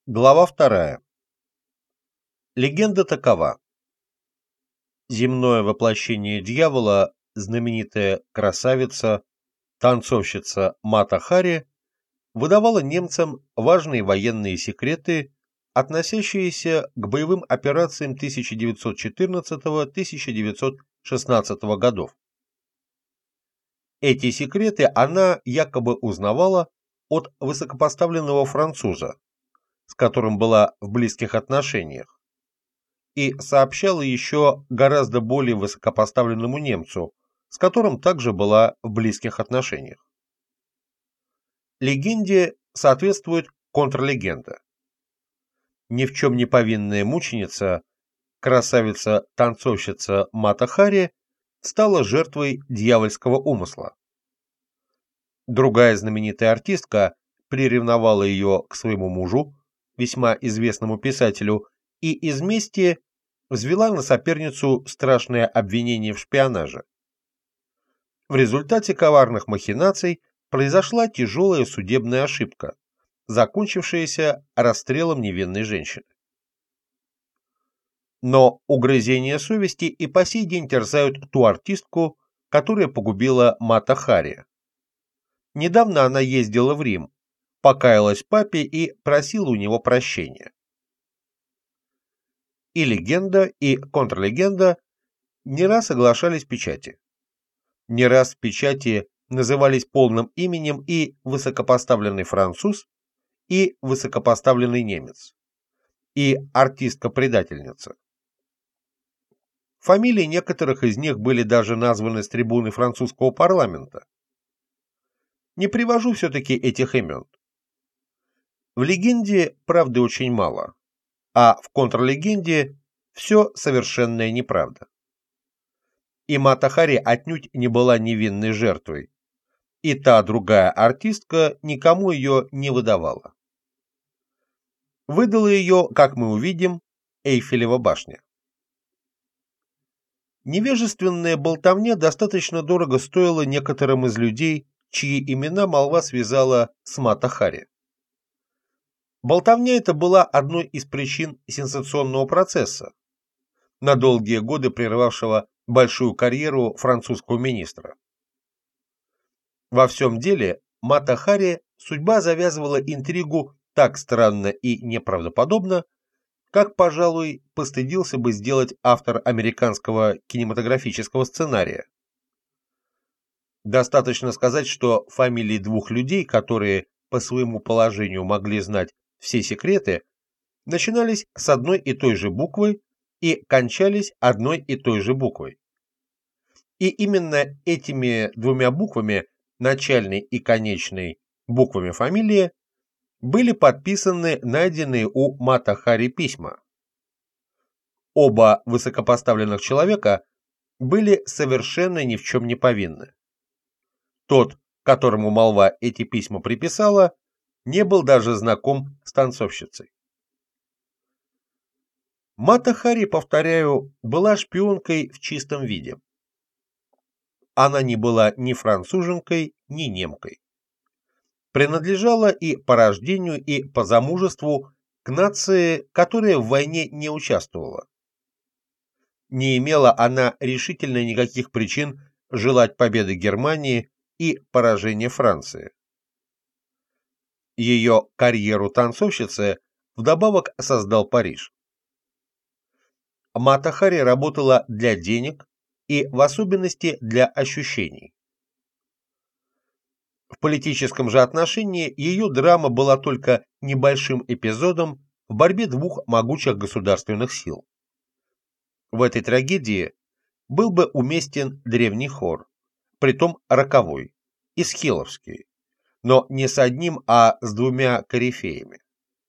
Глава 2. Легенда такова. Земное воплощение дьявола, знаменитая красавица, танцовщица Мата Хари, выдавала немцам важные военные секреты, относящиеся к боевым операциям 1914-1916 годов. Эти секреты она якобы узнавала от высокопоставленного француза, с которым была в близких отношениях, и сообщала еще гораздо более высокопоставленному немцу, с которым также была в близких отношениях. Легенде соответствует контрлегенда. Ни в чем не повинная мученица, красавица-танцовщица Мата Хари, стала жертвой дьявольского умысла. Другая знаменитая артистка приревновала ее к своему мужу, весьма известному писателю, и из мести взвела на соперницу страшное обвинение в шпионаже. В результате коварных махинаций произошла тяжелая судебная ошибка, закончившаяся расстрелом невинной женщины. Но угрызения совести и по сей день терзают ту артистку, которая погубила Мата Хари. Недавно она ездила в Рим, покаялась папе и просила у него прощения. И легенда, и контрлегенда не раз соглашались в печати. Не раз в печати назывались полным именем и высокопоставленный француз, и высокопоставленный немец, и артистка-предательница. Фамилии некоторых из них были даже названы с трибуны французского парламента. Не привожу все-таки этих имен. В легенде правды очень мало, а в контрлегенде все совершенная неправда. И Мата Хари отнюдь не была невинной жертвой, и та другая артистка никому ее не выдавала. Выдала ее, как мы увидим, Эйфелева башня. Невежественная болтовня достаточно дорого стоила некоторым из людей, чьи имена молва связала с Мата Хари. Болтовня эта была одной из причин сенсационного процесса, на долгие годы прервавшего большую карьеру французского министра. Во всем деле Мата Хари судьба завязывала интригу так странно и неправдоподобно, как, пожалуй, постыдился бы сделать автор американского кинематографического сценария. Достаточно сказать, что фамилии двух людей, которые по своему положению могли знать все секреты, начинались с одной и той же буквы и кончались одной и той же буквой. И именно этими двумя буквами, начальной и конечной буквами фамилии, были подписаны найденные у Мата Хари письма. Оба высокопоставленных человека были совершенно ни в чем не повинны. Тот, которому молва эти письма приписала, не был даже знаком с танцовщицей. Мата Хари, повторяю, была шпионкой в чистом виде. Она не была ни француженкой, ни немкой. Принадлежала и по рождению, и по замужеству к нации, которая в войне не участвовала. Не имела она решительно никаких причин желать победы Германии и поражения Франции. Ее карьеру танцовщицы вдобавок создал Париж. Мата Хари работала для денег и в особенности для ощущений. В политическом же отношении ее драма была только небольшим эпизодом в борьбе двух могучих государственных сил. В этой трагедии был бы уместен древний хор, притом роковой, исхиловский, но не с одним, а с двумя корифеями.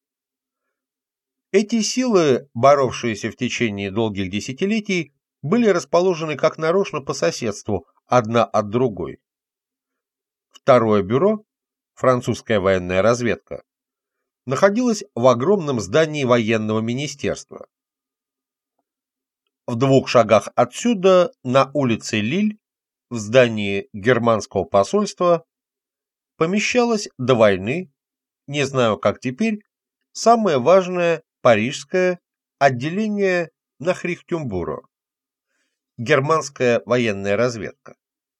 Эти силы, боровшиеся в течение долгих десятилетий, были расположены как нарочно по соседству, одна от другой. Второе бюро, французская военная разведка, находилось в огромном здании военного министерства. В 2 шагах отсюда, на улице Лиль, в здании германского посольства, помещалось до войны, не знаю как теперь, самое важное парижское отделение Нахрихтюмбюро, германская военная разведка.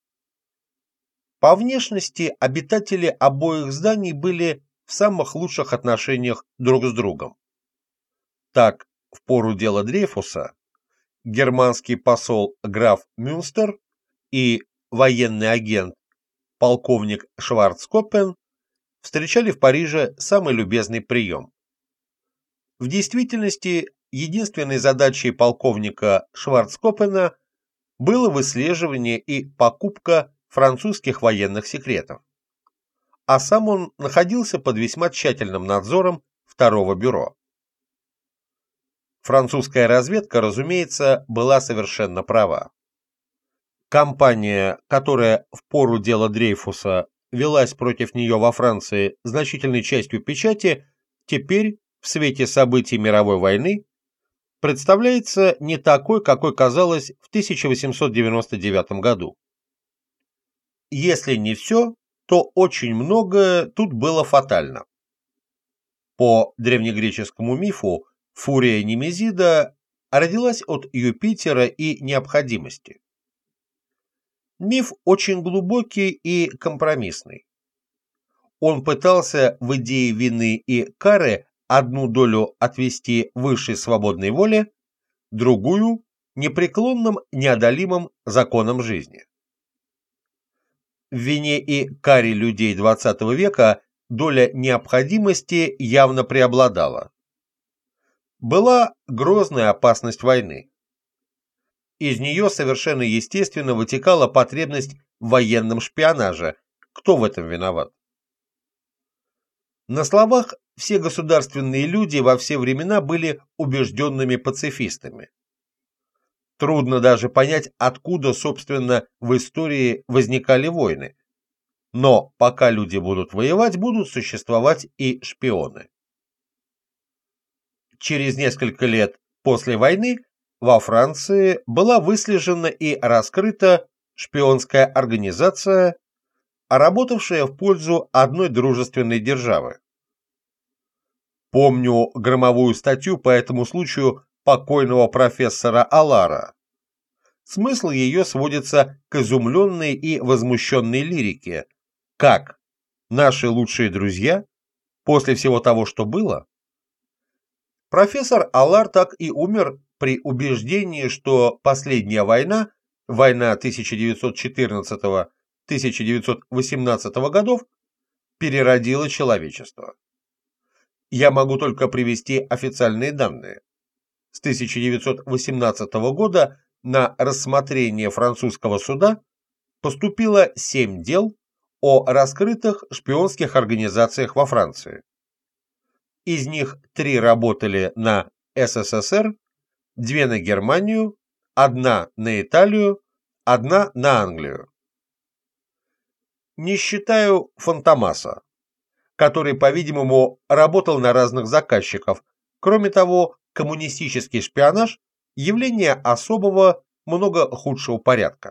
По внешности обитатели обоих зданий были в самых лучших отношениях друг с другом. Так, в пору дела Дрейфуса германский посол граф Мюнстер и военный агент полковник Шварцкопен встречали в Париже самый любезный прием. В действительности, единственной задачей полковника Шварцкопена было выслеживание и покупка французских военных секретов, а сам он находился под весьма тщательным надзором второго бюро. Французская разведка, разумеется, была совершенно права. Кампания, которая в пору дела Дрейфуса велась против нее во Франции значительной частью печати, теперь, в свете событий мировой войны, представляется не такой, какой казалось в 1899 году. Если не все, то очень многое тут было фатально. По древнегреческому мифу, фурия Немезида родилась от Юпитера и необходимости. Миф очень глубокий и компромиссный. Он пытался в идее вины и кары одну долю отвести высшей свободной воле, другую – непреклонным неодолимым законам жизни. В вине и каре людей XX века доля необходимости явно преобладала. Была грозная опасность войны. Из нее совершенно естественно вытекала потребность в военном шпионаже. Кто в этом виноват? На словах все государственные люди во все времена были убежденными пацифистами. Трудно даже понять, откуда, собственно, в истории возникали войны. Но пока люди будут воевать, будут существовать и шпионы. Через несколько лет после войны во Франции была выслежена и раскрыта шпионская организация, работавшая в пользу одной дружественной державы. Помню громовую статью по этому случаю покойного профессора Алара. Смысл ее сводится к изумленной и возмущенной лирике. Как? Наши лучшие друзья? После всего того, что было? Профессор Алар так и умер при убеждении, что последняя война, война 1914-1918 годов, переродила человечество. Я могу только привести официальные данные. С 1918 года на рассмотрение французского суда поступило 7 дел о раскрытых шпионских организациях во Франции. Из них 3 работали на СССР, 2 на Германию, 1 на Италию, 1 на Англию. Не считаю Фантомаса, который, по-видимому, работал на разных заказчиков. Кроме того, коммунистический шпионаж – явление особого, много худшего порядка.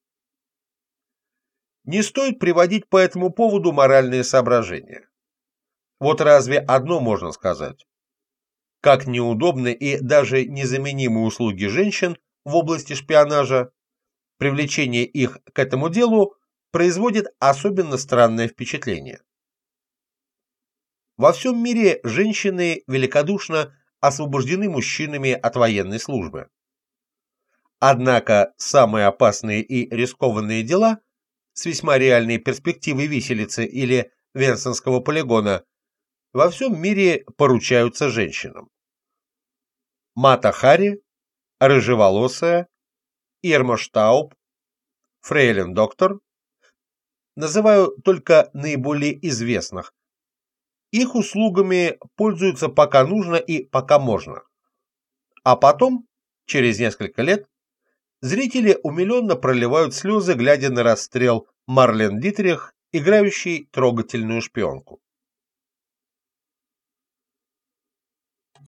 Не стоит приводить по этому поводу моральные соображения. Вот разве одно можно сказать. Как неудобны и даже незаменимы услуги женщин в области шпионажа, привлечение их к этому делу производит особенно странное впечатление. Во всем мире женщины великодушно освобождены мужчинами от военной службы. Однако самые опасные и рискованные дела с весьма реальной перспективой виселицы или Венсенского полигона во всем мире поручаются женщинам. Мата Хари, рыжеволосая, Ирма Штауб, фрейлин доктор, называю только наиболее известных. Их услугами пользуются пока нужно и пока можно. А потом, через несколько лет, зрители умиленно проливают слезы, глядя на расстрел Марлен Дитрих, играющей трогательную шпионку.